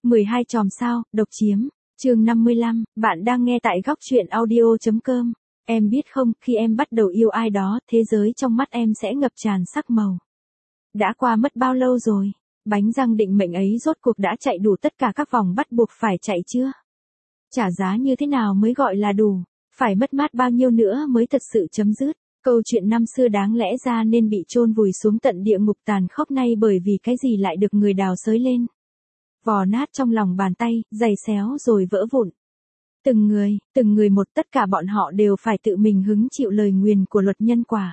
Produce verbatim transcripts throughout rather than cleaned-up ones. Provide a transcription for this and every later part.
mười hai chòm sao, độc chiếm. Chương năm mươi lăm, bạn đang nghe tại góc truyện audio.com. Em biết không, khi em bắt đầu yêu ai đó, thế giới trong mắt em sẽ ngập tràn sắc màu. Đã qua mất bao lâu rồi? Bánh răng định mệnh ấy rốt cuộc đã chạy đủ tất cả các vòng bắt buộc phải chạy chưa? Trả giá như thế nào mới gọi là đủ? Phải mất mát bao nhiêu nữa mới thật sự chấm dứt? Câu chuyện năm xưa đáng lẽ ra nên bị chôn vùi xuống tận địa ngục tàn khốc nay bởi vì cái gì lại được người đào xới lên. Vò nát trong lòng bàn tay, giày xéo rồi vỡ vụn. Từng người, từng người một tất cả bọn họ đều phải tự mình hứng chịu lời nguyền của luật nhân quả.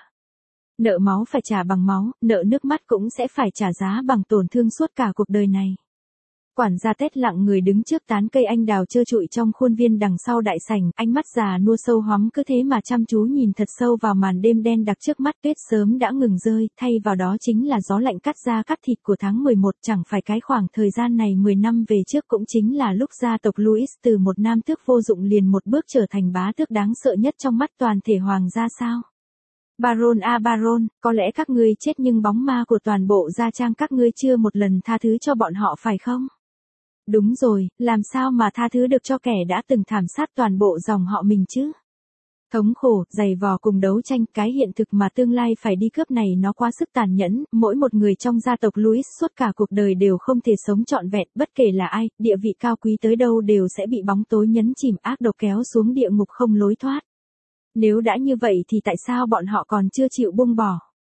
Nợ máu phải trả bằng máu, nợ nước mắt cũng sẽ phải trả giá bằng tổn thương suốt cả cuộc đời này. Quản gia Tết lặng người đứng trước tán cây anh đào trơ trụi trong khuôn viên đằng sau đại sảnh, ánh mắt già nua sâu hoắm cứ thế mà chăm chú nhìn thật sâu vào màn đêm đen đặc trước mắt. Tuyết sớm đã ngừng rơi, thay vào đó chính là gió lạnh cắt da cắt thịt của tháng mười một. Chẳng phải cái khoảng thời gian này mười năm về trước cũng chính là lúc gia tộc Louis từ một nam tước vô dụng liền một bước trở thành bá tước đáng sợ nhất trong mắt toàn thể hoàng gia sao? Baron a Baron, có lẽ các ngươi chết nhưng bóng ma của toàn bộ gia trang các ngươi chưa một lần tha thứ cho bọn họ phải không? Đúng rồi, làm sao mà tha thứ được cho kẻ đã từng thảm sát toàn bộ dòng họ mình chứ? Thống khổ, dày vò cùng đấu tranh, cái hiện thực mà tương lai phải đi cướp này nó quá sức tàn nhẫn, mỗi một người trong gia tộc Louis suốt cả cuộc đời đều không thể sống trọn vẹn, bất kể là ai, địa vị cao quý tới đâu đều sẽ bị bóng tối nhấn chìm, ác độc kéo xuống địa ngục không lối thoát. Nếu đã như vậy thì tại sao bọn họ còn chưa chịu buông bỏ?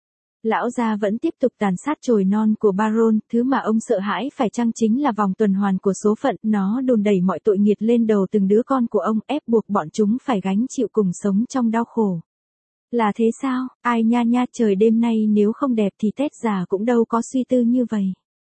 Lão gia vẫn tiếp tục tàn sát chồi non của Baron, thứ mà ông sợ hãi phải chăng chính là vòng tuần hoàn của số phận, nó đùn đẩy mọi tội nghiệt lên đầu từng đứa con của ông, ép buộc bọn chúng phải gánh chịu cùng sống trong đau khổ. Là thế sao? Ai nha nha, trời đêm nay nếu không đẹp thì Tết già cũng đâu có suy tư như vậy.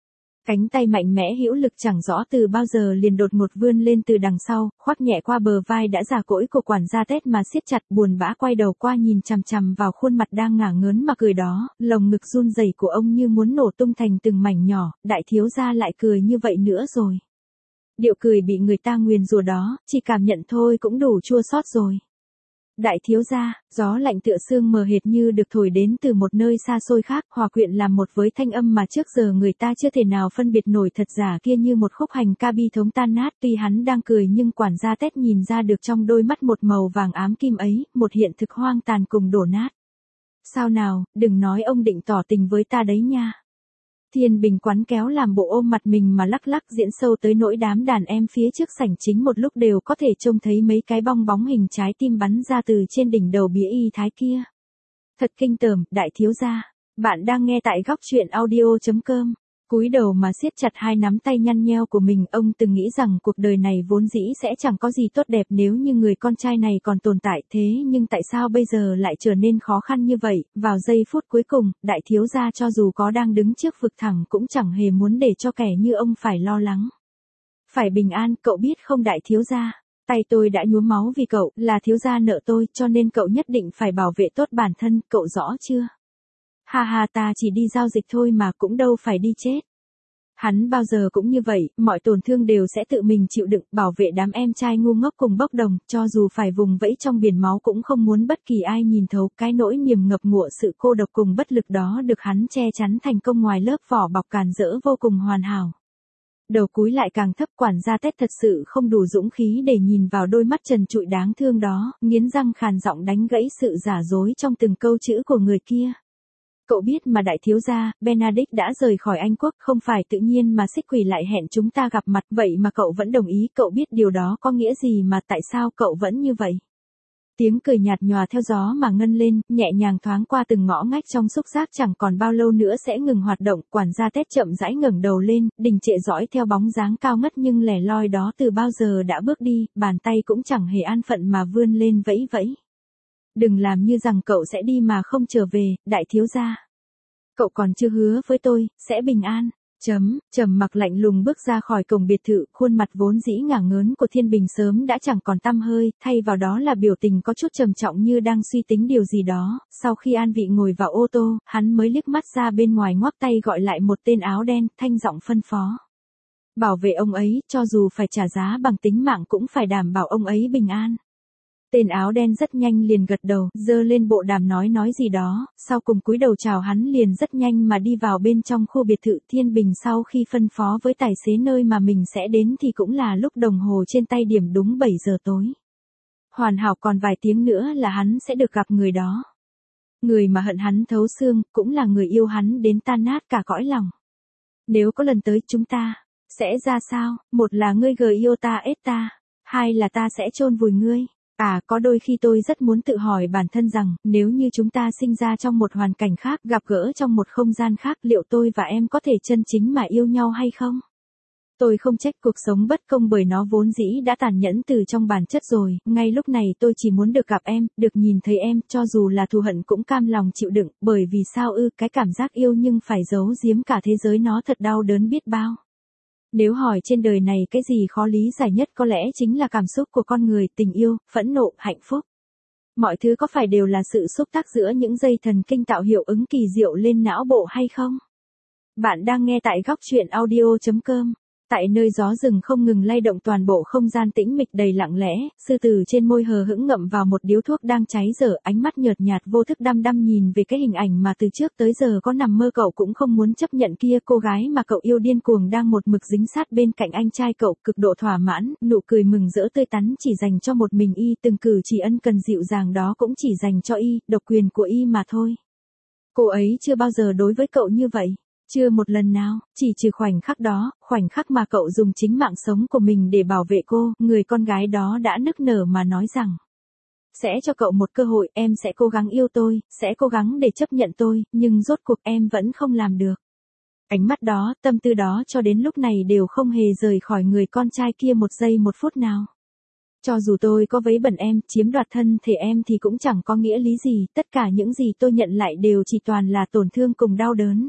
Cánh tay mạnh mẽ hữu lực chẳng rõ từ bao giờ liền đột ngột vươn lên từ đằng sau, khoác nhẹ qua bờ vai đã già cỗi của quản gia Tết mà siết chặt, buồn bã quay đầu qua nhìn chằm chằm vào khuôn mặt đang ngả ngớn mà cười đó, lồng ngực run rẩy của ông như muốn nổ tung thành từng mảnh nhỏ. Đại thiếu gia lại cười như vậy nữa rồi. Điệu cười bị người ta nguyền rủa đó, chỉ cảm nhận thôi cũng đủ chua xót rồi. Đại thiếu gia, gió lạnh tựa sương mờ hệt như được thổi đến từ một nơi xa xôi khác, hòa quyện làm một với thanh âm mà trước giờ người ta chưa thể nào phân biệt nổi thật giả kia như một khúc hành ca bi thống tan nát. Tuy hắn đang cười nhưng quản gia Tết nhìn ra được trong đôi mắt một màu vàng ám kim ấy, một hiện thực hoang tàn cùng đổ nát. Sao nào, đừng nói ông định tỏ tình với ta đấy nha. Thiên Bình quán kéo làm bộ ôm mặt mình mà lắc lắc diễn sâu tới nỗi đám đàn em phía trước sảnh chính một lúc đều có thể trông thấy mấy cái bong bóng hình trái tim bắn ra từ trên đỉnh đầu bía y thái kia. Thật kinh tởm, đại thiếu gia. Bạn đang nghe tại góc truyện audio.com. Cúi đầu mà siết chặt hai nắm tay nhăn nheo của mình, ông từng nghĩ rằng cuộc đời này vốn dĩ sẽ chẳng có gì tốt đẹp nếu như người con trai này còn tồn tại, thế nhưng tại sao bây giờ lại trở nên khó khăn như vậy? Vào giây phút cuối cùng, đại thiếu gia cho dù có đang đứng trước vực thẳm cũng chẳng hề muốn để cho kẻ như ông phải lo lắng. Phải bình an, cậu biết không đại thiếu gia? Tay tôi đã nhuốm máu vì cậu, là thiếu gia nợ tôi, cho nên cậu nhất định phải bảo vệ tốt bản thân, cậu rõ chưa? Ha ha, ta chỉ đi giao dịch thôi mà cũng đâu phải đi chết. Hắn bao giờ cũng như vậy, mọi tổn thương đều sẽ tự mình chịu đựng, bảo vệ đám em trai ngu ngốc cùng bốc đồng, cho dù phải vùng vẫy trong biển máu cũng không muốn bất kỳ ai nhìn thấu. Cái nỗi niềm ngập ngụa sự cô độc cùng bất lực đó được hắn che chắn thành công ngoài lớp vỏ bọc càn rỡ vô cùng hoàn hảo. Đầu cúi lại càng thấp, quản gia Tết thật sự không đủ dũng khí để nhìn vào đôi mắt trần trụi đáng thương đó, nghiến răng khàn giọng đánh gãy sự giả dối trong từng câu chữ của người kia. Cậu biết mà đại thiếu gia, Benedict đã rời khỏi Anh quốc, không phải tự nhiên mà xích quỷ lại hẹn chúng ta gặp mặt, vậy mà cậu vẫn đồng ý, cậu biết điều đó có nghĩa gì mà tại sao cậu vẫn như vậy? Tiếng cười nhạt nhòa theo gió mà ngân lên, nhẹ nhàng thoáng qua từng ngõ ngách trong xúc giác chẳng còn bao lâu nữa sẽ ngừng hoạt động. Quản gia Tết chậm rãi ngẩng đầu lên, đình trệ dõi theo bóng dáng cao ngất nhưng lẻ loi đó từ bao giờ đã bước đi, bàn tay cũng chẳng hề an phận mà vươn lên vẫy vẫy. Đừng làm như rằng cậu sẽ đi mà không trở về, đại thiếu gia. Cậu còn chưa hứa với tôi, sẽ bình an. Chấm, trầm mặc lạnh lùng bước ra khỏi cổng biệt thự, khuôn mặt vốn dĩ ngả ngớn của Thiên Bình sớm đã chẳng còn tăm hơi, thay vào đó là biểu tình có chút trầm trọng như đang suy tính điều gì đó. Sau khi an vị ngồi vào ô tô, hắn mới liếc mắt ra bên ngoài ngoắc tay gọi lại một tên áo đen, thanh giọng phân phó. Bảo vệ ông ấy, cho dù phải trả giá bằng tính mạng cũng phải đảm bảo ông ấy bình an. Tên áo đen rất nhanh liền gật đầu, giơ lên bộ đàm nói nói gì đó, sau cùng cúi đầu chào hắn liền rất nhanh mà đi vào bên trong khu biệt thự Thiên Bình. Sau khi phân phó với tài xế nơi mà mình sẽ đến thì cũng là lúc đồng hồ trên tay điểm đúng bảy giờ tối. Hoàn hảo, còn vài tiếng nữa là hắn sẽ được gặp người đó. Người mà hận hắn thấu xương, cũng là người yêu hắn đến tan nát cả cõi lòng. Nếu có lần tới chúng ta, sẽ ra sao? Một là ngươi gờ yêu ta ết ta, hai là ta sẽ chôn vùi ngươi. À, có đôi khi tôi rất muốn tự hỏi bản thân rằng, nếu như chúng ta sinh ra trong một hoàn cảnh khác, gặp gỡ trong một không gian khác, liệu tôi và em có thể chân chính mà yêu nhau hay không? Tôi không trách cuộc sống bất công bởi nó vốn dĩ đã tàn nhẫn từ trong bản chất rồi, ngay lúc này tôi chỉ muốn được gặp em, được nhìn thấy em, cho dù là thù hận cũng cam lòng chịu đựng, bởi vì sao ư, cái cảm giác yêu nhưng phải giấu giếm cả thế giới nó thật đau đớn biết bao. Nếu hỏi trên đời này cái gì khó lý giải nhất có lẽ chính là cảm xúc của con người, tình yêu, phẫn nộ, hạnh phúc. Mọi thứ có phải đều là sự xúc tác giữa những dây thần kinh tạo hiệu ứng kỳ diệu lên não bộ hay không? Bạn đang nghe tại góc truyện audio chấm com. Tại nơi gió rừng không ngừng lay động toàn bộ không gian tĩnh mịch đầy lặng lẽ, sư tử trên môi hờ hững ngậm vào một điếu thuốc đang cháy dở, ánh mắt nhợt nhạt vô thức đăm đăm nhìn về cái hình ảnh mà từ trước tới giờ có nằm mơ cậu cũng không muốn chấp nhận kia, cô gái mà cậu yêu điên cuồng đang một mực dính sát bên cạnh anh trai cậu, cực độ thỏa mãn, nụ cười mừng rỡ tươi tắn chỉ dành cho một mình y, từng cử chỉ ân cần dịu dàng đó cũng chỉ dành cho y, độc quyền của y mà thôi. Cô ấy chưa bao giờ đối với cậu như vậy. Chưa một lần nào, chỉ trừ khoảnh khắc đó, khoảnh khắc mà cậu dùng chính mạng sống của mình để bảo vệ cô, người con gái đó đã nức nở mà nói rằng sẽ cho cậu một cơ hội, em sẽ cố gắng yêu tôi, sẽ cố gắng để chấp nhận tôi, nhưng rốt cuộc em vẫn không làm được. Ánh mắt đó, tâm tư đó cho đến lúc này đều không hề rời khỏi người con trai kia một giây một phút nào. Cho dù tôi có vấy bẩn em, chiếm đoạt thân thể em thì cũng chẳng có nghĩa lý gì, tất cả những gì tôi nhận lại đều chỉ toàn là tổn thương cùng đau đớn.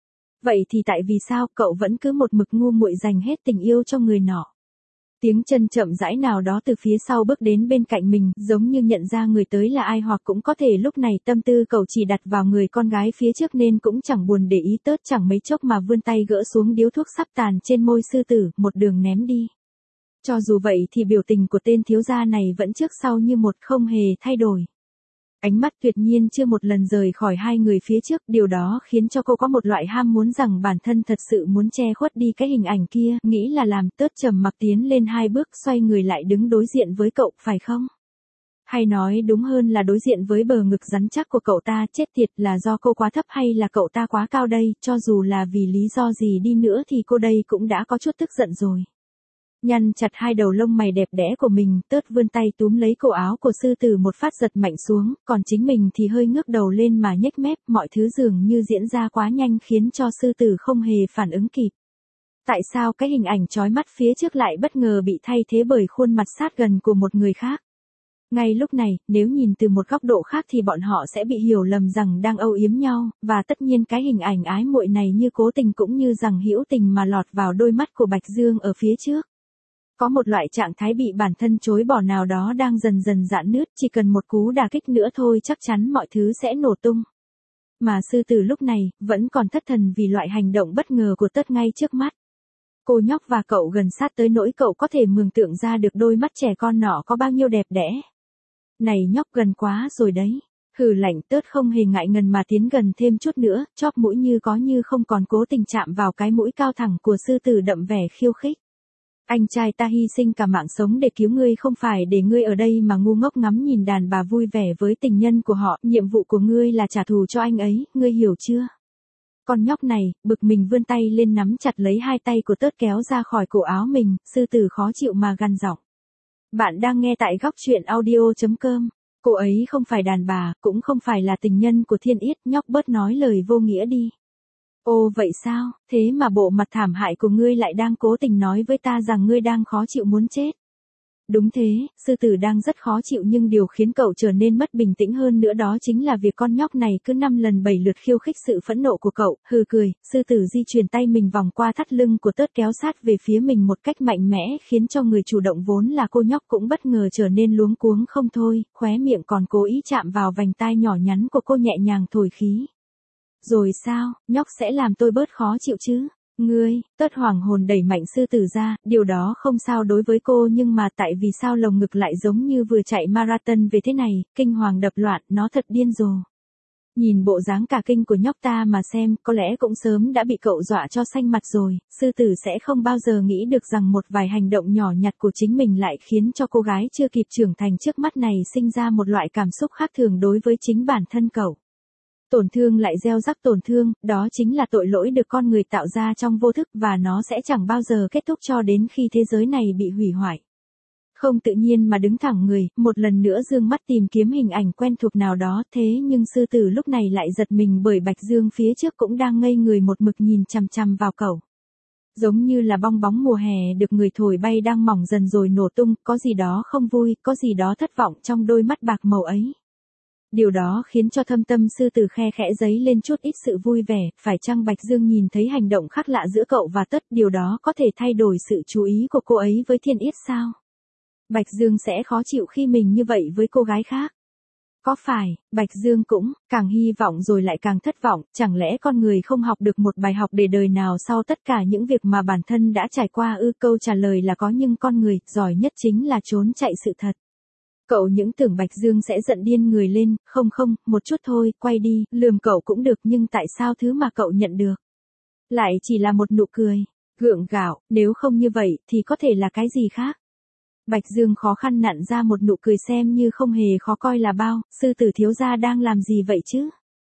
Vậy thì tại vì sao cậu vẫn cứ một mực ngu muội dành hết tình yêu cho người nọ? Tiếng chân chậm rãi nào đó từ phía sau bước đến bên cạnh mình, giống như nhận ra người tới là ai, hoặc cũng có thể lúc này tâm tư cậu chỉ đặt vào người con gái phía trước nên cũng chẳng buồn để ý tớt, chẳng mấy chốc mà vươn tay gỡ xuống điếu thuốc sắp tàn trên môi sư tử, một đường ném đi. Cho dù vậy thì biểu tình của tên thiếu gia này vẫn trước sau như một, không hề thay đổi. Ánh mắt tuyệt nhiên chưa một lần rời khỏi hai người phía trước, điều đó khiến cho cô có một loại ham muốn rằng bản thân thật sự muốn che khuất đi cái hình ảnh kia, nghĩ là làm. Tớt trầm mặc tiến lên hai bước, xoay người lại đứng đối diện với cậu, phải không? Hay nói đúng hơn là đối diện với bờ ngực rắn chắc của cậu ta, chết tiệt, là do cô quá thấp hay là cậu ta quá cao đây, cho dù là vì lý do gì đi nữa thì cô đây cũng đã có chút tức giận rồi. Nhăn chặt hai đầu lông mày đẹp đẽ của mình, Tớt vươn tay túm lấy cổ áo của sư tử một phát giật mạnh xuống, còn chính mình thì hơi ngước đầu lên mà nhếch mép, mọi thứ dường như diễn ra quá nhanh khiến cho sư tử không hề phản ứng kịp. Tại sao cái hình ảnh chói mắt phía trước lại bất ngờ bị thay thế bởi khuôn mặt sát gần của một người khác? Ngay lúc này, nếu nhìn từ một góc độ khác thì bọn họ sẽ bị hiểu lầm rằng đang âu yếm nhau, và tất nhiên cái hình ảnh ái muội này như cố tình cũng như rằng hữu tình mà lọt vào đôi mắt của Bạch Dương ở phía trước. Có một loại trạng thái bị bản thân chối bỏ nào đó đang dần dần rạn nứt, chỉ cần một cú đả kích nữa thôi chắc chắn mọi thứ sẽ nổ tung. Mà sư tử lúc này, vẫn còn thất thần vì loại hành động bất ngờ của Tớt ngay trước mắt. Cô nhóc và cậu gần sát tới nỗi cậu có thể mường tượng ra được đôi mắt trẻ con nọ có bao nhiêu đẹp đẽ. Này nhóc, gần quá rồi đấy. Hừ lạnh. Tớt không hề ngại ngần mà tiến gần thêm chút nữa, chóp mũi như có như không còn cố tình chạm vào cái mũi cao thẳng của sư tử đậm vẻ khiêu khích. Anh trai ta hy sinh cả mạng sống để cứu ngươi, không phải để ngươi ở đây mà ngu ngốc ngắm nhìn đàn bà vui vẻ với tình nhân của họ, nhiệm vụ của ngươi là trả thù cho anh ấy, ngươi hiểu chưa? Con nhóc này, bực mình vươn tay lên nắm chặt lấy hai tay của Tớt kéo ra khỏi cổ áo mình, sư tử khó chịu mà gằn giọng. Bạn đang nghe tại góc truyện audio chấm com. Cô ấy không phải đàn bà, cũng không phải là tình nhân của Thiên Yết, nhóc bớt nói lời vô nghĩa đi. Ồ vậy sao, thế mà bộ mặt thảm hại của ngươi lại đang cố tình nói với ta rằng ngươi đang khó chịu muốn chết. Đúng thế, sư tử đang rất khó chịu, nhưng điều khiến cậu trở nên mất bình tĩnh hơn nữa đó chính là việc con nhóc này cứ năm lần bảy lượt khiêu khích sự phẫn nộ của cậu. Hừ cười, sư tử di chuyển tay mình vòng qua thắt lưng của Tớt kéo sát về phía mình một cách mạnh mẽ, khiến cho người chủ động vốn là cô nhóc cũng bất ngờ trở nên luống cuống không thôi, khóe miệng còn cố ý chạm vào vành tai nhỏ nhắn của cô nhẹ nhàng thổi khí. Rồi sao, nhóc sẽ làm tôi bớt khó chịu chứ? Ngươi, Tất hoàng hồn đẩy mạnh sư tử ra, điều đó không sao đối với cô nhưng mà tại vì sao lồng ngực lại giống như vừa chạy marathon về thế này, kinh hoàng đập loạn, nó thật điên rồ. Nhìn bộ dáng cả kinh của nhóc ta mà xem, có lẽ cũng sớm đã bị cậu dọa cho xanh mặt rồi, sư tử sẽ không bao giờ nghĩ được rằng một vài hành động nhỏ nhặt của chính mình lại khiến cho cô gái chưa kịp trưởng thành trước mắt này sinh ra một loại cảm xúc khác thường đối với chính bản thân cậu. Tổn thương lại gieo rắc tổn thương, đó chính là tội lỗi được con người tạo ra trong vô thức và nó sẽ chẳng bao giờ kết thúc cho đến khi thế giới này bị hủy hoại. Không tự nhiên mà đứng thẳng người, một lần nữa dương mắt tìm kiếm hình ảnh quen thuộc nào đó, thế nhưng sư tử lúc này lại giật mình bởi Bạch Dương phía trước cũng đang ngây người một mực nhìn chằm chằm vào cậu. Giống như là bong bóng mùa hè được người thổi bay đang mỏng dần rồi nổ tung, có gì đó không vui, có gì đó thất vọng trong đôi mắt bạc màu ấy. Điều đó khiến cho thâm tâm sư tử khe khẽ dấy lên chút ít sự vui vẻ, phải chăng Bạch Dương nhìn thấy hành động khác lạ giữa cậu và Tất, điều đó có thể thay đổi sự chú ý của cô ấy với Thiên Yết sao? Bạch Dương sẽ khó chịu khi mình như vậy với cô gái khác. Có phải, Bạch Dương cũng, càng hy vọng rồi lại càng thất vọng, chẳng lẽ con người không học được một bài học để đời nào sau tất cả những việc mà bản thân đã trải qua ư? Câu trả lời là có, nhưng con người, giỏi nhất chính là trốn chạy sự thật. Cậu những tưởng Bạch Dương sẽ giận điên người lên, không không, một chút thôi, quay đi, lườm cậu cũng được, nhưng tại sao thứ mà cậu nhận được lại chỉ là một nụ cười, gượng gạo, nếu không như vậy thì có thể là cái gì khác? Bạch Dương khó khăn nặn ra một nụ cười xem như không hề khó coi là bao, sư tử thiếu gia đang làm gì vậy chứ?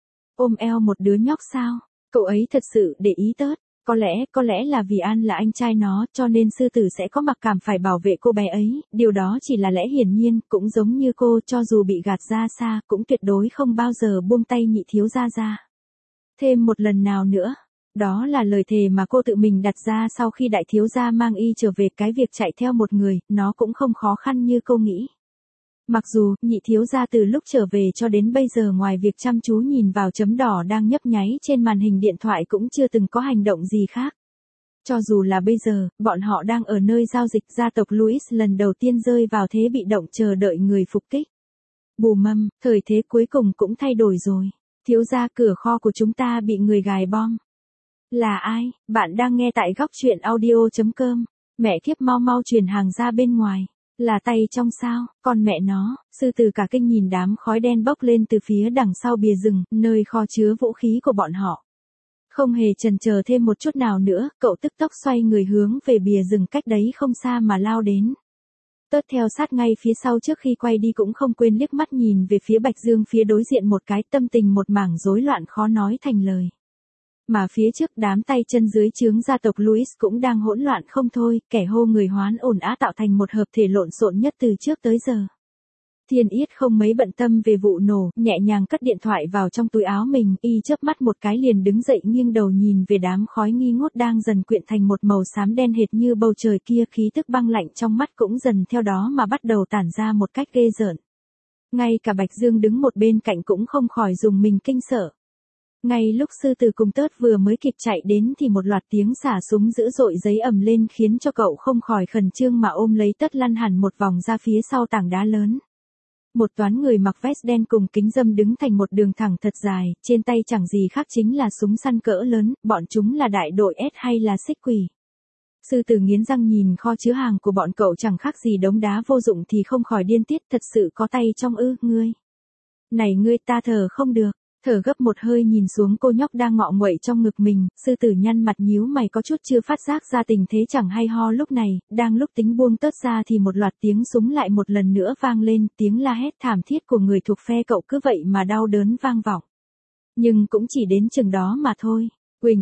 Ôm eo một đứa nhóc sao? Cậu ấy thật sự để ý Tớt, có lẽ, có lẽ là vì An là anh trai nó, cho nên sư tử sẽ có mặc cảm phải bảo vệ cô bé ấy, điều đó chỉ là lẽ hiển nhiên, cũng giống như cô, cho dù bị gạt ra xa, cũng tuyệt đối không bao giờ buông tay nhị thiếu gia ra. Thêm một lần nào nữa. Đó là lời thề mà cô tự mình đặt ra sau khi đại thiếu gia mang y trở về. Cái việc chạy theo một người, nó cũng không khó khăn như cô nghĩ. Mặc dù, nhị thiếu gia từ lúc trở về cho đến bây giờ ngoài việc chăm chú nhìn vào chấm đỏ đang nhấp nháy trên màn hình điện thoại cũng chưa từng có hành động gì khác. Cho dù là bây giờ, bọn họ đang ở nơi giao dịch, gia tộc Louis lần đầu tiên rơi vào thế bị động chờ đợi người phục kích. Bù mâm, thời thế cuối cùng cũng thay đổi rồi. Thiếu gia, cửa kho của chúng ta bị người gài bom. Là ai? Bạn đang nghe tại góc truyện audio chấm com. Mẹ kiếp, mau mau truyền hàng ra bên ngoài. Là tay trong sao? Còn mẹ nó, sư tử cả kinh nhìn đám khói đen bốc lên từ phía đằng sau bìa rừng, nơi kho chứa vũ khí của bọn họ. Không hề chần chờ thêm một chút nào nữa, cậu tức tốc xoay người hướng về bìa rừng cách đấy không xa mà lao đến. Tớt theo sát ngay phía sau, trước khi quay đi cũng không quên liếc mắt nhìn về phía Bạch Dương phía đối diện một cái, tâm tình một mảng rối loạn khó nói thành lời. Mà phía trước đám tay chân dưới trướng gia tộc Louis cũng đang hỗn loạn không thôi, kẻ hô người hoán ồn ào tạo thành một hợp thể lộn xộn nhất từ trước tới giờ. Thiên Yết không mấy bận tâm về vụ nổ, nhẹ nhàng cất điện thoại vào trong túi áo mình, y chớp mắt một cái liền đứng dậy nghiêng đầu nhìn về đám khói nghi ngút đang dần quyện thành một màu xám đen hệt như bầu trời kia, khí tức băng lạnh trong mắt cũng dần theo đó mà bắt đầu tản ra một cách ghê rợn. Ngay cả Bạch Dương đứng một bên cạnh cũng không khỏi dùng mình kinh sợ. Ngay lúc sư tử cùng Tớt vừa mới kịp chạy đến thì một loạt tiếng xả súng dữ dội giấy ầm lên khiến cho cậu không khỏi khẩn trương mà ôm lấy Tất lăn hẳn một vòng ra phía sau tảng đá lớn. Một toán người mặc vest đen cùng kính râm đứng thành một đường thẳng thật dài, trên tay chẳng gì khác chính là súng săn cỡ lớn, bọn chúng là đại đội S hay là xích quỷ. Sư tử nghiến răng nhìn kho chứa hàng của bọn cậu chẳng khác gì đống đá vô dụng thì không khỏi điên tiết, thật sự có tay trong ư? Ngươi. Này ngươi, ta thở không được. Thở gấp một hơi nhìn xuống cô nhóc đang ngọ nguậy trong ngực mình, sư tử nhăn mặt nhíu mày có chút chưa phát giác ra tình thế chẳng hay ho lúc này, đang lúc tính buông Tớt ra thì một loạt tiếng súng lại một lần nữa vang lên, tiếng la hét thảm thiết của người thuộc phe cậu cứ vậy mà đau đớn vang vọng. Nhưng cũng chỉ đến chừng đó mà thôi. Quỳnh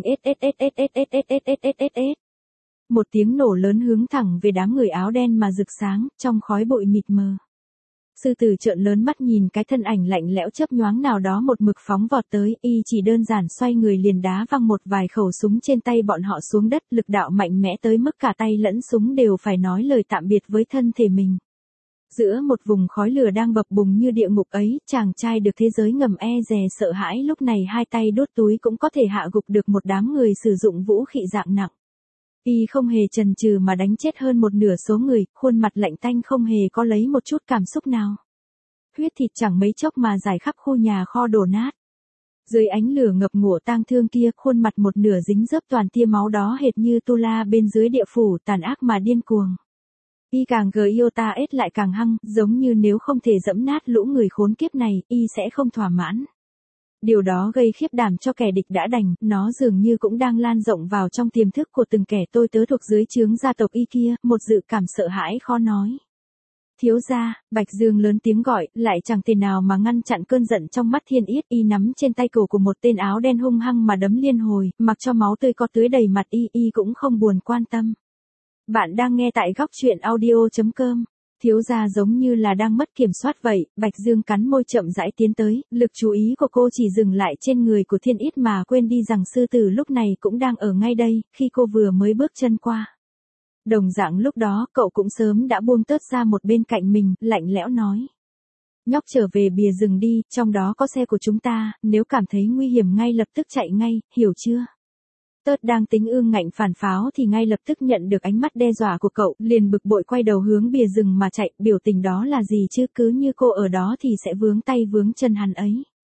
ssssssssssss. Một tiếng nổ lớn hướng thẳng về đám người áo đen mà rực sáng, trong khói bụi mịt mờ. Sư tử trợn lớn mắt nhìn cái thân ảnh lạnh lẽo chớp nhoáng nào đó một mực phóng vọt tới, y chỉ đơn giản xoay người liền đá văng một vài khẩu súng trên tay bọn họ xuống đất, lực đạo mạnh mẽ tới mức cả tay lẫn súng đều phải nói lời tạm biệt với thân thể mình. Giữa một vùng khói lửa đang bập bùng như địa ngục ấy, chàng trai được thế giới ngầm e dè sợ hãi lúc này hai tay đốt túi cũng có thể hạ gục được một đám người sử dụng vũ khí dạng nặng. Y không hề chần chừ mà đánh chết hơn một nửa số người, khuôn mặt lạnh tanh không hề có lấy một chút cảm xúc nào. Huyết thịt chẳng mấy chốc mà rải khắp khu nhà kho đổ nát. Dưới ánh lửa ngập ngụa tang thương kia, khuôn mặt một nửa dính dớp toàn tia máu đó hệt như tu la bên dưới địa phủ, tàn ác mà điên cuồng. Y càng gờ yêu ta ết lại càng hăng, giống như nếu không thể dẫm nát lũ người khốn kiếp này, y sẽ không thỏa mãn. Điều đó gây khiếp đảm cho kẻ địch đã đành, nó dường như cũng đang lan rộng vào trong tiềm thức của từng kẻ tôi tớ thuộc dưới trướng gia tộc y kia, một dự cảm sợ hãi khó nói. Thiếu gia, Bạch Dương lớn tiếng gọi, lại chẳng thể nào mà ngăn chặn cơn giận trong mắt Thiên Yết. Y nắm trên tay cổ của một tên áo đen hung hăng mà đấm liên hồi, mặc cho máu tươi có tưới đầy mặt y, y cũng không buồn quan tâm. Bạn đang nghe tại góc truyện audio chấm com. Thiếu gia giống như là đang mất kiểm soát vậy, Bạch Dương cắn môi chậm rãi tiến tới, lực chú ý của cô chỉ dừng lại trên người của Thiên Yết mà quên đi rằng sư tử lúc này cũng đang ở ngay đây, khi cô vừa mới bước chân qua. Đồng dạng lúc đó, cậu cũng sớm đã buông tớt ra một bên cạnh mình, lạnh lẽo nói. Nhóc trở về bìa rừng đi, trong đó có xe của chúng ta, nếu cảm thấy nguy hiểm ngay lập tức chạy ngay, hiểu chưa? Tớt đang tính ương ngạnh phản pháo thì ngay lập tức nhận được ánh mắt đe dọa của cậu, liền bực bội quay đầu hướng bìa rừng mà chạy, biểu tình đó là gì chứ, cứ như cô ở đó thì sẽ vướng tay vướng chân hắn ấy.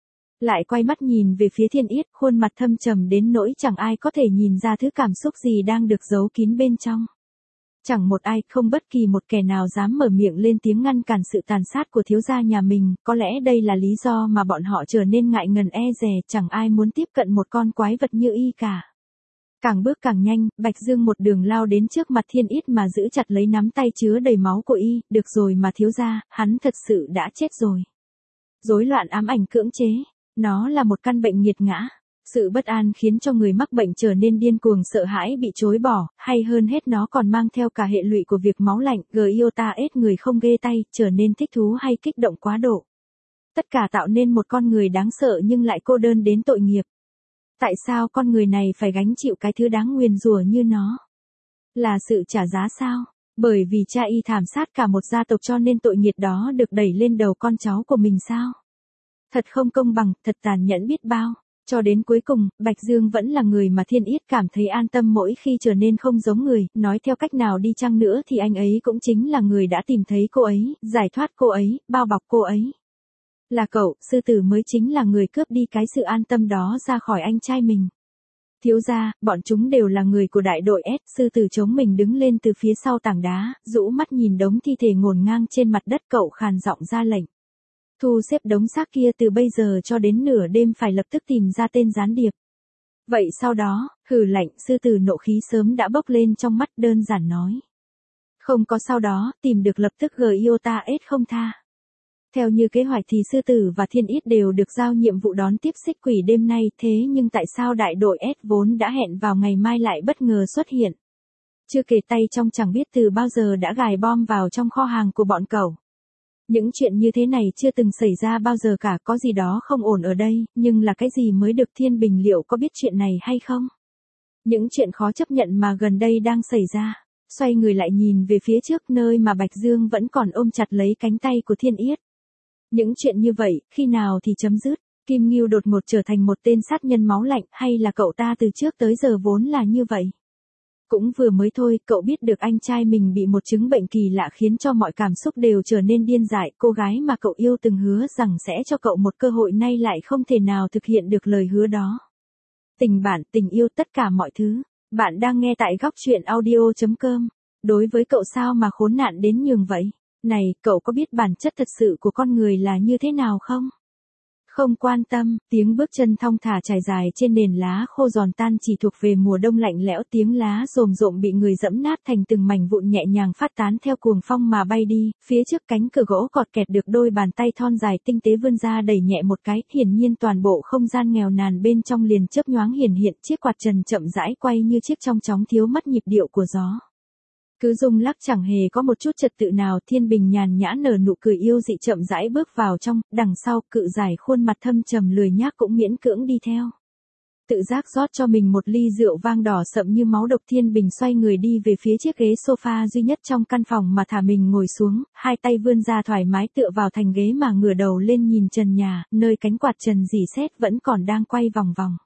Lại quay mắt nhìn về phía Thiên Yết, khuôn mặt thâm trầm đến nỗi chẳng ai có thể nhìn ra thứ cảm xúc gì đang được giấu kín bên trong. Chẳng một ai, không bất kỳ một kẻ nào dám mở miệng lên tiếng ngăn cản sự tàn sát của thiếu gia nhà mình, có lẽ đây là lý do mà bọn họ trở nên ngại ngần e dè, chẳng ai muốn tiếp cận một con quái vật như y cả. Càng bước càng nhanh, Bạch Dương một đường lao đến trước mặt Thiên Yết mà giữ chặt lấy nắm tay chứa đầy máu của y, được rồi mà thiếu gia, hắn thật sự đã chết rồi. Rối loạn ám ảnh cưỡng chế, nó là một căn bệnh nghiệt ngã. Sự bất an khiến cho người mắc bệnh trở nên điên cuồng, sợ hãi bị chối bỏ, hay hơn hết nó còn mang theo cả hệ lụy của việc máu lạnh, gờ yêu ta ết người không ghê tay, trở nên thích thú hay kích động quá độ. Tất cả tạo nên một con người đáng sợ nhưng lại cô đơn đến tội nghiệp. Tại sao con người này phải gánh chịu cái thứ đáng nguyền rủa như nó? Là sự trả giá sao? Bởi vì cha y thảm sát cả một gia tộc cho nên tội nghiệt đó được đẩy lên đầu con cháu của mình sao? Thật không công bằng, thật tàn nhẫn biết bao. Cho đến cuối cùng, Bạch Dương vẫn là người mà Thiên Yết cảm thấy an tâm mỗi khi trở nên không giống người, nói theo cách nào đi chăng nữa thì anh ấy cũng chính là người đã tìm thấy cô ấy, giải thoát cô ấy, bao bọc cô ấy. Là cậu, sư tử mới chính là người cướp đi cái sự an tâm đó ra khỏi anh trai mình. Thiếu gia, bọn chúng đều là người của đại đội S, sư tử chống mình đứng lên từ phía sau tảng đá, rũ mắt nhìn đống thi thể ngổn ngang trên mặt đất, cậu khàn giọng ra lệnh. Thu xếp đống xác kia từ bây giờ cho đến nửa đêm, phải lập tức tìm ra tên gián điệp. Vậy sau đó, hừ lạnh, sư tử nộ khí sớm đã bốc lên trong mắt, đơn giản nói. Không có sau đó, tìm được lập tức gờ yêu ta ết không tha. Theo như kế hoạch thì sư tử và Thiên Yết đều được giao nhiệm vụ đón tiếp xích quỷ đêm nay, thế nhưng tại sao đại đội S vốn đã hẹn vào ngày mai lại bất ngờ xuất hiện? Chưa kể tay trong chẳng biết từ bao giờ đã gài bom vào trong kho hàng của bọn cậu. Những chuyện như thế này chưa từng xảy ra bao giờ cả, có gì đó không ổn ở đây, nhưng là cái gì mới được? Thiên Bình liệu có biết chuyện này hay không? Những chuyện khó chấp nhận mà gần đây đang xảy ra. Xoay người lại nhìn về phía trước, nơi mà Bạch Dương vẫn còn ôm chặt lấy cánh tay của Thiên Yết. Những chuyện như vậy, khi nào thì chấm dứt? Kim Ngưu đột ngột trở thành một tên sát nhân máu lạnh, hay là cậu ta từ trước tới giờ vốn là như vậy? Cũng vừa mới thôi, cậu biết được anh trai mình bị một chứng bệnh kỳ lạ khiến cho mọi cảm xúc đều trở nên điên dại, cô gái mà cậu yêu từng hứa rằng sẽ cho cậu một cơ hội nay lại không thể nào thực hiện được lời hứa đó. Tình bạn, tình yêu, tất cả mọi thứ. Bạn đang nghe tại góc truyện audio chấm com. Đối với cậu sao mà khốn nạn đến nhường vậy? Này, cậu có biết bản chất thật sự của con người là như thế nào không? Không quan tâm, tiếng bước chân thong thả trải dài trên nền lá khô giòn tan chỉ thuộc về mùa đông lạnh lẽo, tiếng lá rồm rộm bị người dẫm nát thành từng mảnh vụn nhẹ nhàng phát tán theo cuồng phong mà bay đi, phía trước cánh cửa gỗ cọt kẹt được đôi bàn tay thon dài tinh tế vươn ra đẩy nhẹ một cái, hiển nhiên toàn bộ không gian nghèo nàn bên trong liền chớp nhoáng hiển hiện, chiếc quạt trần chậm rãi quay như chiếc trong chóng thiếu mất nhịp điệu của gió. Cứ rung lắc chẳng hề có một chút trật tự nào, Thiên Bình nhàn nhã nở nụ cười yêu dị chậm rãi bước vào trong, đằng sau, cự giải khuôn mặt thâm trầm lười nhác cũng miễn cưỡng đi theo. Tự giác rót cho mình một ly rượu vang đỏ sậm như máu độc, Thiên Bình xoay người đi về phía chiếc ghế sofa duy nhất trong căn phòng mà thả mình ngồi xuống, hai tay vươn ra thoải mái tựa vào thành ghế mà ngửa đầu lên nhìn trần nhà, nơi cánh quạt trần rỉ sét vẫn còn đang quay vòng vòng.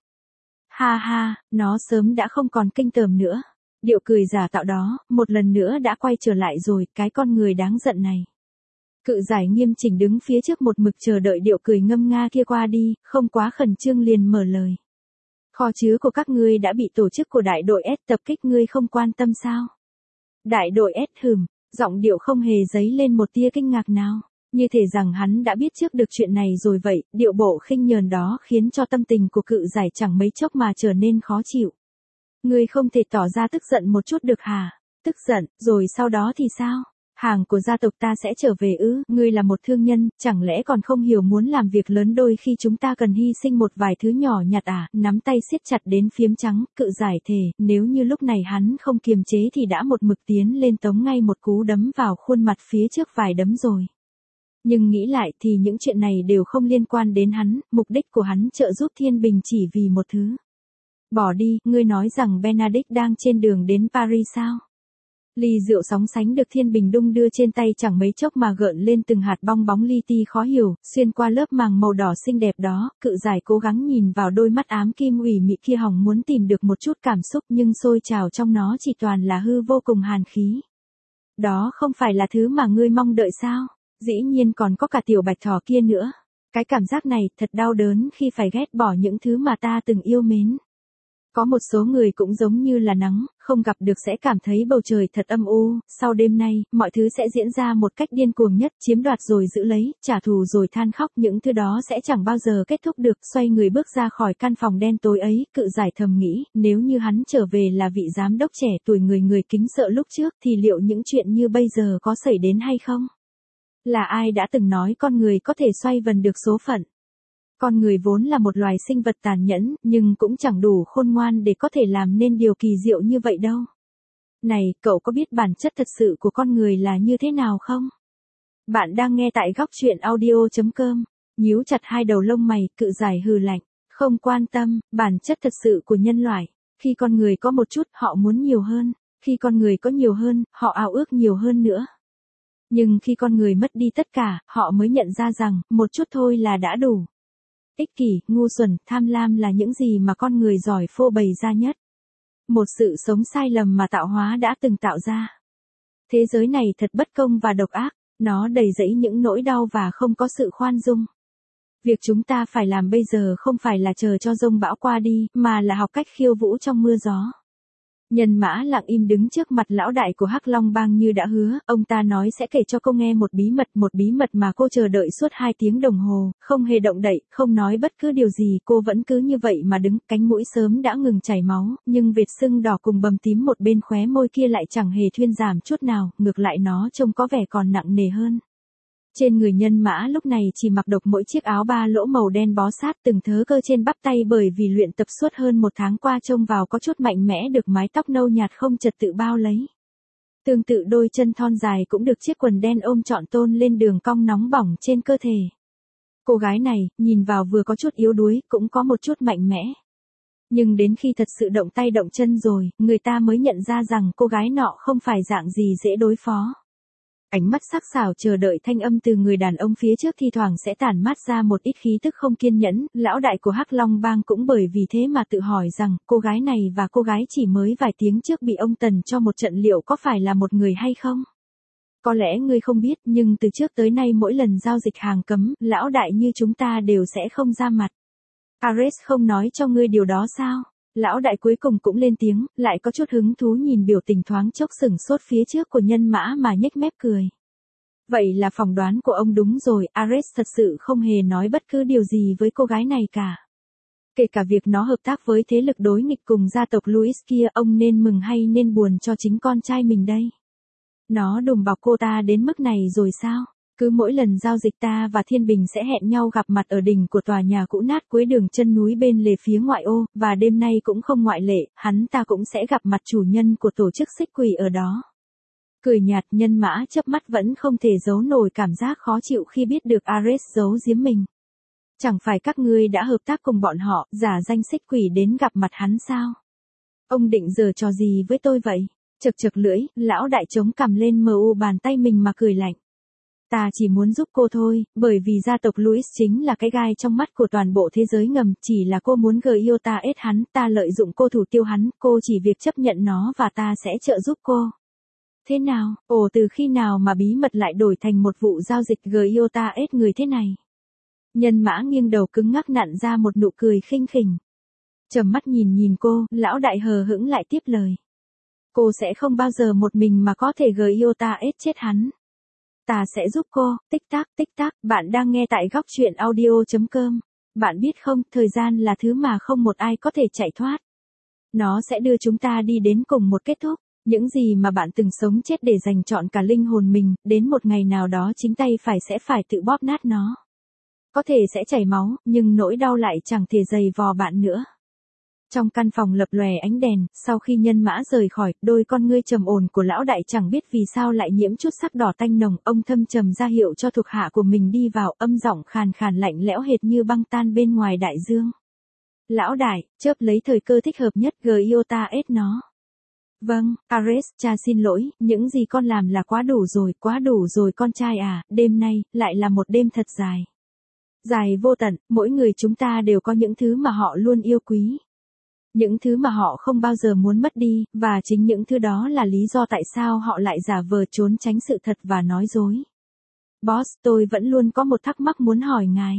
Ha ha, nó sớm đã không còn kinh tởm nữa. Điệu cười giả tạo đó, một lần nữa đã quay trở lại rồi, cái con người đáng giận này. Cự giải nghiêm chỉnh đứng phía trước một mực chờ đợi điệu cười ngâm nga kia qua đi, không quá khẩn trương liền mở lời. Kho chứa của các ngươi đã bị tổ chức của đại đội S tập kích, ngươi không quan tâm sao? Đại đội S hừm, giọng điệu không hề dấy lên một tia kinh ngạc nào. Như thể rằng hắn đã biết trước được chuyện này rồi vậy, điệu bộ khinh nhờn đó khiến cho tâm tình của cự giải chẳng mấy chốc mà trở nên khó chịu. Ngươi không thể tỏ ra tức giận một chút được hả? Tức giận, rồi sau đó thì sao? Hàng của gia tộc ta sẽ trở về ư? Ngươi là một thương nhân, chẳng lẽ còn không hiểu muốn làm việc lớn đôi khi chúng ta cần hy sinh một vài thứ nhỏ nhặt à? Nắm tay siết chặt đến phiếm trắng, cự giải thề, nếu như lúc này hắn không kiềm chế thì đã một mực tiến lên tống ngay một cú đấm vào khuôn mặt phía trước vài đấm rồi. Nhưng nghĩ lại thì những chuyện này đều không liên quan đến hắn, mục đích của hắn trợ giúp Thiên Bình chỉ vì một thứ. Bỏ đi, ngươi nói rằng Benedict đang trên đường đến Paris sao? Ly rượu sóng sánh được Thiên Bình đung đưa trên tay chẳng mấy chốc mà gợn lên từng hạt bong bóng li ti khó hiểu, xuyên qua lớp màng màu đỏ xinh đẹp đó, cự giải cố gắng nhìn vào đôi mắt ám kim ủy mị kia hòng muốn tìm được một chút cảm xúc nhưng sôi trào trong nó chỉ toàn là hư vô cùng hàn khí. Đó không phải là thứ mà ngươi mong đợi sao? Dĩ nhiên còn có cả tiểu bạch thỏ kia nữa. Cái cảm giác này thật đau đớn khi phải ghét bỏ những thứ mà ta từng yêu mến. Có một số người cũng giống như là nắng, không gặp được sẽ cảm thấy bầu trời thật âm u, sau đêm nay, mọi thứ sẽ diễn ra một cách điên cuồng nhất, chiếm đoạt rồi giữ lấy, trả thù rồi than khóc, những thứ đó sẽ chẳng bao giờ kết thúc được, xoay người bước ra khỏi căn phòng đen tối ấy, cự giải thầm nghĩ, nếu như hắn trở về là vị giám đốc trẻ tuổi người người kính sợ lúc trước thì liệu những chuyện như bây giờ có xảy đến hay không? Là ai đã từng nói con người có thể xoay vần được số phận? Con người vốn là một loài sinh vật tàn nhẫn, nhưng cũng chẳng đủ khôn ngoan để có thể làm nên điều kỳ diệu như vậy đâu. Này, cậu có biết bản chất thật sự của con người là như thế nào không? Bạn đang nghe tại góc truyện audio chấm com. Nhíu chặt hai đầu lông mày, cự giải hừ lạnh. Không quan tâm, bản chất thật sự của nhân loại. Khi con người có một chút, họ muốn nhiều hơn. Khi con người có nhiều hơn, họ ao ước nhiều hơn nữa. Nhưng khi con người mất đi tất cả, họ mới nhận ra rằng, một chút thôi là đã đủ. Ích kỷ, ngu xuẩn, tham lam là những gì mà con người giỏi phô bày ra nhất. Một sự sống sai lầm mà tạo hóa đã từng tạo ra. Thế giới này thật bất công và độc ác, nó đầy rẫy những nỗi đau và không có sự khoan dung. Việc chúng ta phải làm bây giờ không phải là chờ cho dông bão qua đi, mà là học cách khiêu vũ trong mưa gió. Nhân Mã lặng im đứng trước mặt lão đại của Hắc Long Bang như đã hứa, ông ta nói sẽ kể cho cô nghe một bí mật, một bí mật mà cô chờ đợi suốt hai tiếng đồng hồ, không hề động đậy, không nói bất cứ điều gì, cô vẫn cứ như vậy mà đứng, cánh mũi sớm đã ngừng chảy máu, nhưng vệt sưng đỏ cùng bầm tím một bên khóe môi kia lại chẳng hề thuyên giảm chút nào, ngược lại nó trông có vẻ còn nặng nề hơn. Trên người Nhân Mã lúc này chỉ mặc độc mỗi chiếc áo ba lỗ màu đen bó sát từng thớ cơ trên bắp tay bởi vì luyện tập suốt hơn một tháng qua trông vào có chút mạnh mẽ được mái tóc nâu nhạt không trật tự bao lấy. Tương tự đôi chân thon dài cũng được chiếc quần đen ôm trọn tôn lên đường cong nóng bỏng trên cơ thể. Cô gái này, nhìn vào vừa có chút yếu đuối, cũng có một chút mạnh mẽ. Nhưng đến khi thật sự động tay động chân rồi, người ta mới nhận ra rằng cô gái nọ không phải dạng gì dễ đối phó. Ánh mắt sắc sảo chờ đợi thanh âm từ người đàn ông phía trước thi thoảng sẽ tản mát ra một ít khí tức không kiên nhẫn, lão đại của Hắc Long Bang cũng bởi vì thế mà tự hỏi rằng, cô gái này và cô gái chỉ mới vài tiếng trước bị ông Tần cho một trận liệu có phải là một người hay không? Có lẽ ngươi không biết, nhưng từ trước tới nay mỗi lần giao dịch hàng cấm, lão đại như chúng ta đều sẽ không ra mặt. Ares không nói cho ngươi điều đó sao? Lão đại cuối cùng cũng lên tiếng, lại có chút hứng thú nhìn biểu tình thoáng chốc sửng sốt phía trước của Nhân Mã mà nhếch mép cười. Vậy là phỏng đoán của ông đúng rồi, Ares thật sự không hề nói bất cứ điều gì với cô gái này cả. Kể cả việc nó hợp tác với thế lực đối nghịch cùng gia tộc Louis kia, ông nên mừng hay nên buồn cho chính con trai mình đây? Nó đùm bọc cô ta đến mức này rồi sao? Cứ mỗi lần giao dịch ta và Thiên Bình sẽ hẹn nhau gặp mặt ở đỉnh của tòa nhà cũ nát cuối đường chân núi bên lề phía ngoại ô, và đêm nay cũng không ngoại lệ, hắn ta cũng sẽ gặp mặt chủ nhân của tổ chức xích quỷ ở đó. Cười nhạt, Nhân Mã chớp mắt vẫn không thể giấu nổi cảm giác khó chịu khi biết được Ares giấu giếm mình. Chẳng phải các ngươi đã hợp tác cùng bọn họ, giả danh xích quỷ đến gặp mặt hắn sao? Ông định giở trò gì với tôi vậy? Chực chực lưỡi, lão đại chống cằm lên mờ u bàn tay mình mà cười lạnh. Ta chỉ muốn giúp cô thôi, bởi vì gia tộc Louis chính là cái gai trong mắt của toàn bộ thế giới ngầm, chỉ là cô muốn gờ yêu ta ết hắn, ta lợi dụng cô thủ tiêu hắn, cô chỉ việc chấp nhận nó và ta sẽ trợ giúp cô. Thế nào, ồ từ khi nào mà bí mật lại đổi thành một vụ giao dịch giê i ô ta ét người thế này? Nhân mã nghiêng đầu cứng ngắc nặn ra một nụ cười khinh khỉnh. Trầm mắt nhìn nhìn cô, lão đại hờ hững lại tiếp lời. Cô sẽ không bao giờ một mình mà có thể giê i ô ta ét chết hắn. Ta sẽ giúp cô, tích tắc tích tắc, bạn đang nghe tại góc truyện audio chấm com. Bạn biết không, thời gian là thứ mà không một ai có thể chạy thoát. Nó sẽ đưa chúng ta đi đến cùng một kết thúc. Những gì mà bạn từng sống chết để dành trọn cả linh hồn mình, đến một ngày nào đó chính tay phải sẽ phải tự bóp nát nó. Có thể sẽ chảy máu, nhưng nỗi đau lại chẳng thể dày vò bạn nữa. Trong căn phòng lập lòe ánh đèn, sau khi nhân mã rời khỏi, đôi con ngươi trầm ổn của lão đại chẳng biết vì sao lại nhiễm chút sắc đỏ tanh nồng, ông thâm trầm ra hiệu cho thuộc hạ của mình đi vào, âm giọng khàn khàn lạnh lẽo hệt như băng tan bên ngoài đại dương. Lão đại, chớp lấy thời cơ thích hợp nhất giê i ô ta ét nó. Vâng, Ares, cha xin lỗi, những gì con làm là quá đủ rồi, quá đủ rồi con trai à, đêm nay, lại là một đêm thật dài. Dài vô tận, mỗi người chúng ta đều có những thứ mà họ luôn yêu quý. Những thứ mà họ không bao giờ muốn mất đi, và chính những thứ đó là lý do tại sao họ lại giả vờ trốn tránh sự thật và nói dối. Boss, tôi vẫn luôn có một thắc mắc muốn hỏi ngài.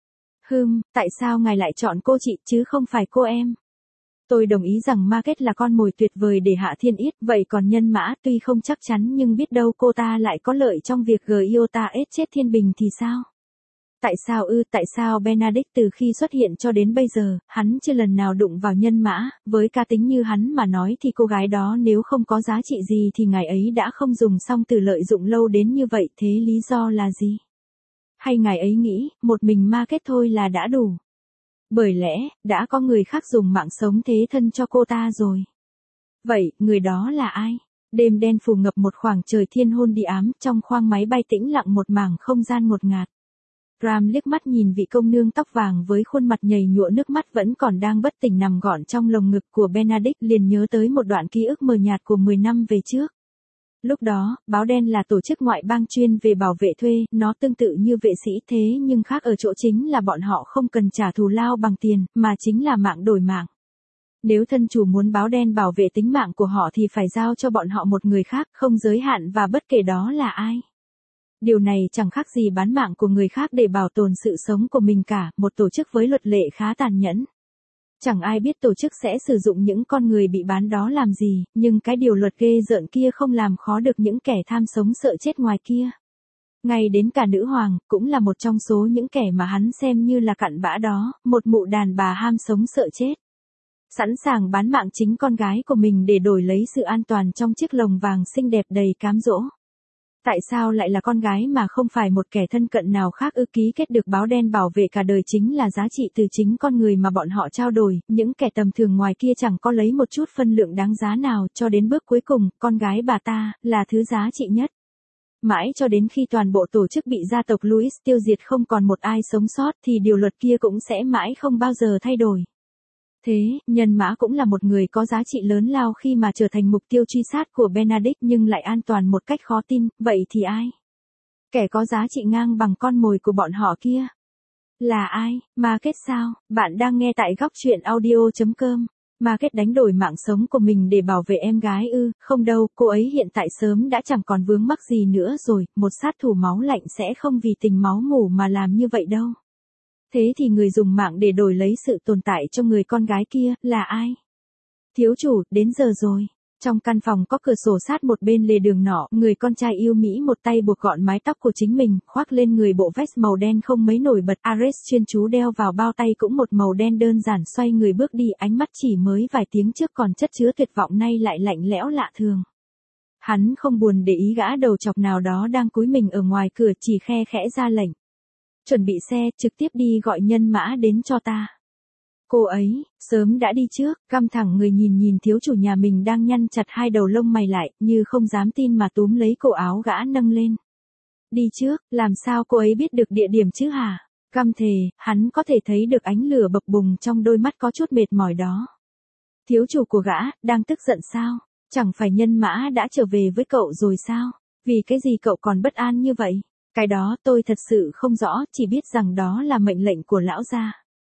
Hừm, tại sao ngài lại chọn cô chị chứ không phải cô em? Tôi đồng ý rằng Market là con mồi tuyệt vời để hạ thiên yết, vậy còn nhân mã tuy không chắc chắn nhưng biết đâu cô ta lại có lợi trong việc giê i ô ta ét chết thiên bình thì sao? Tại sao ư, tại sao Benedict từ khi xuất hiện cho đến bây giờ, hắn chưa lần nào đụng vào nhân mã, với cá tính như hắn mà nói thì cô gái đó nếu không có giá trị gì thì ngài ấy đã không dùng xong từ lợi dụng lâu đến như vậy, thế lý do là gì? Hay ngài ấy nghĩ, một mình Market thôi là đã đủ? Bởi lẽ, đã có người khác dùng mạng sống thế thân cho cô ta rồi. Vậy, người đó là ai? Đêm đen phủ ngập một khoảng trời thiên hôn địa ám, trong khoang máy bay tĩnh lặng một mảng không gian ngột ngạt. Ram liếc mắt nhìn vị công nương tóc vàng với khuôn mặt nhầy nhụa nước mắt vẫn còn đang bất tỉnh nằm gọn trong lồng ngực của Benedict, liền nhớ tới một đoạn ký ức mờ nhạt của mười năm về trước. Lúc đó, Báo Đen là tổ chức ngoại bang chuyên về bảo vệ thuê, nó tương tự như vệ sĩ thế nhưng khác ở chỗ chính là bọn họ không cần trả thù lao bằng tiền, mà chính là mạng đổi mạng. Nếu thân chủ muốn Báo Đen bảo vệ tính mạng của họ thì phải giao cho bọn họ một người khác, không giới hạn và bất kể đó là ai. Điều này chẳng khác gì bán mạng của người khác để bảo tồn sự sống của mình cả, một tổ chức với luật lệ khá tàn nhẫn. Chẳng ai biết tổ chức sẽ sử dụng những con người bị bán đó làm gì, nhưng cái điều luật ghê rợn kia không làm khó được những kẻ tham sống sợ chết ngoài kia. Ngay đến cả nữ hoàng, cũng là một trong số những kẻ mà hắn xem như là cặn bã đó, một mụ đàn bà ham sống sợ chết. Sẵn sàng bán mạng chính con gái của mình để đổi lấy sự an toàn trong chiếc lồng vàng xinh đẹp đầy cám dỗ. Tại sao lại là con gái mà không phải một kẻ thân cận nào khác ư? Ký kết được Báo Đen bảo vệ cả đời chính là giá trị từ chính con người mà bọn họ trao đổi, những kẻ tầm thường ngoài kia chẳng có lấy một chút phân lượng đáng giá nào, cho đến bước cuối cùng, con gái bà ta, là thứ giá trị nhất. Mãi cho đến khi toàn bộ tổ chức bị gia tộc Louis tiêu diệt không còn một ai sống sót thì điều luật kia cũng sẽ mãi không bao giờ thay đổi. Thế, nhân mã cũng là một người có giá trị lớn lao khi mà trở thành mục tiêu truy sát của Benedict nhưng lại an toàn một cách khó tin, vậy thì ai? Kẻ có giá trị ngang bằng con mồi của bọn họ kia? Là ai? Market sao? Bạn đang nghe tại góc truyện audio chấm com. Market đánh đổi mạng sống của mình để bảo vệ em gái ư? Không đâu, cô ấy hiện tại sớm đã chẳng còn vướng mắc gì nữa rồi, một sát thủ máu lạnh sẽ không vì tình máu mủ mà làm như vậy đâu. Thế thì người dùng mạng để đổi lấy sự tồn tại cho người con gái kia, là ai? Thiếu chủ, đến giờ rồi. Trong căn phòng có cửa sổ sát một bên lề đường nọ, người con trai yêu Mỹ một tay buộc gọn mái tóc của chính mình, khoác lên người bộ vest màu đen không mấy nổi bật. Ares chuyên chú đeo vào bao tay cũng một màu đen đơn giản, xoay người bước đi, ánh mắt chỉ mới vài tiếng trước còn chất chứa tuyệt vọng nay lại lạnh lẽo lạ thường. Hắn không buồn để ý gã đầu chọc nào đó đang cúi mình ở ngoài cửa, chỉ khe khẽ ra lệnh. Chuẩn bị xe, trực tiếp đi gọi nhân mã đến cho ta. Cô ấy, sớm đã đi trước, căm thẳng người nhìn nhìn thiếu chủ nhà mình đang nhăn chặt hai đầu lông mày lại, như không dám tin mà túm lấy cổ áo gã nâng lên. Đi trước, làm sao cô ấy biết được địa điểm chứ hả? Căm thề, hắn có thể thấy được ánh lửa bập bùng trong đôi mắt có chút mệt mỏi đó. Thiếu chủ của gã, đang tức giận sao? Chẳng phải nhân mã đã trở về với cậu rồi sao? Vì cái gì cậu còn bất an như vậy? Cái đó tôi thật sự không rõ, chỉ biết rằng đó là mệnh lệnh của lão gia.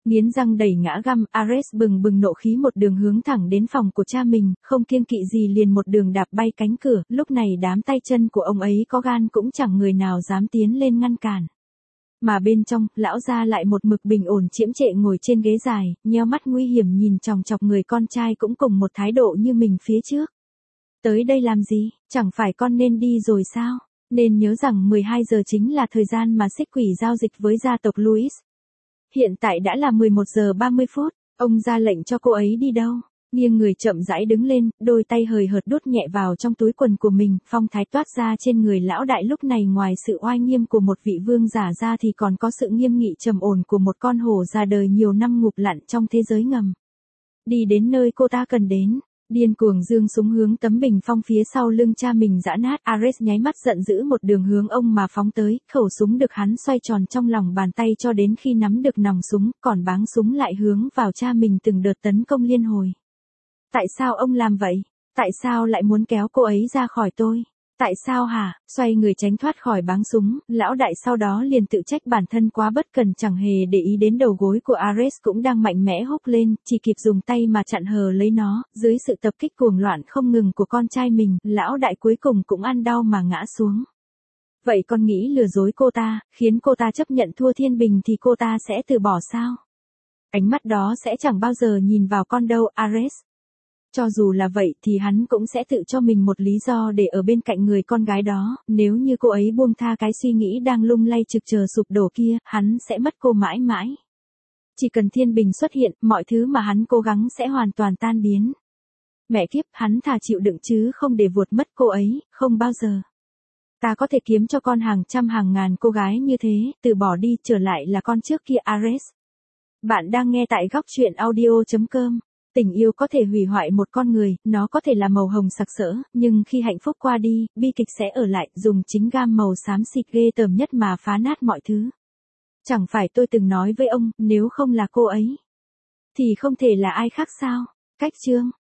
Nghiến răng đẩy ngã găm, Ares bừng bừng nộ khí một đường hướng thẳng đến phòng của cha mình, không kiêng kỵ gì liền một đường đạp bay cánh cửa, lúc này đám tay chân của ông ấy có gan cũng chẳng người nào dám tiến lên ngăn cản. Mà bên trong, lão gia lại một mực bình ổn chiếm trệ ngồi trên ghế dài, nheo mắt nguy hiểm nhìn chòng chọc người con trai cũng cùng một thái độ như mình phía trước. Tới đây làm gì, chẳng phải con nên đi rồi sao? Nên nhớ rằng mười hai giờ chính là thời gian mà xích quỷ giao dịch với gia tộc Louis. Hiện tại đã là mười một giờ ba mươi phút, ông ra lệnh cho cô ấy đi đâu? Nghiêng người chậm rãi đứng lên, đôi tay hời hợt đút nhẹ vào trong túi quần của mình, phong thái toát ra trên người lão đại lúc này ngoài sự oai nghiêm của một vị vương giả ra thì còn có sự nghiêm nghị trầm ổn của một con hổ già đời nhiều năm ngụp lặn trong thế giới ngầm. Đi đến nơi cô ta cần đến. Điên cuồng giương súng hướng tấm bình phong phía sau lưng cha mình giã nát, Ares nháy mắt giận dữ một đường hướng ông mà phóng tới, khẩu súng được hắn xoay tròn trong lòng bàn tay cho đến khi nắm được nòng súng, còn báng súng lại hướng vào cha mình từng đợt tấn công liên hồi. Tại sao ông làm vậy? Tại sao lại muốn kéo cô ấy ra khỏi tôi? Tại sao hả? Xoay người tránh thoát khỏi báng súng, lão đại sau đó liền tự trách bản thân quá bất cần chẳng hề để ý đến đầu gối của Ares cũng đang mạnh mẽ húc lên, chỉ kịp dùng tay mà chặn hờ lấy nó, dưới sự tập kích cuồng loạn không ngừng của con trai mình, lão đại cuối cùng cũng ăn đau mà ngã xuống. Vậy con nghĩ lừa dối cô ta, khiến cô ta chấp nhận thua thiên bình thì cô ta sẽ từ bỏ sao? Ánh mắt đó sẽ chẳng bao giờ nhìn vào con đâu, Ares. Cho dù là vậy thì hắn cũng sẽ tự cho mình một lý do để ở bên cạnh người con gái đó, nếu như cô ấy buông tha cái suy nghĩ đang lung lay trực chờ sụp đổ kia, hắn sẽ mất cô mãi mãi. Chỉ cần thiên bình xuất hiện, mọi thứ mà hắn cố gắng sẽ hoàn toàn tan biến. Mẹ kiếp, hắn thà chịu đựng chứ không để vuột mất cô ấy, không bao giờ. Ta có thể kiếm cho con hàng trăm hàng ngàn cô gái như thế, từ bỏ đi, trở lại là con trước kia, Ares. Bạn đang nghe tại góc truyện audio chấm com. Tình yêu có thể hủy hoại một con người, nó có thể là màu hồng sặc sỡ, nhưng khi hạnh phúc qua đi, bi kịch sẽ ở lại, dùng chính gam màu xám xịt ghê tởm nhất mà phá nát mọi thứ. Chẳng phải tôi từng nói với ông, nếu không là cô ấy, thì không thể là ai khác sao? Cách chương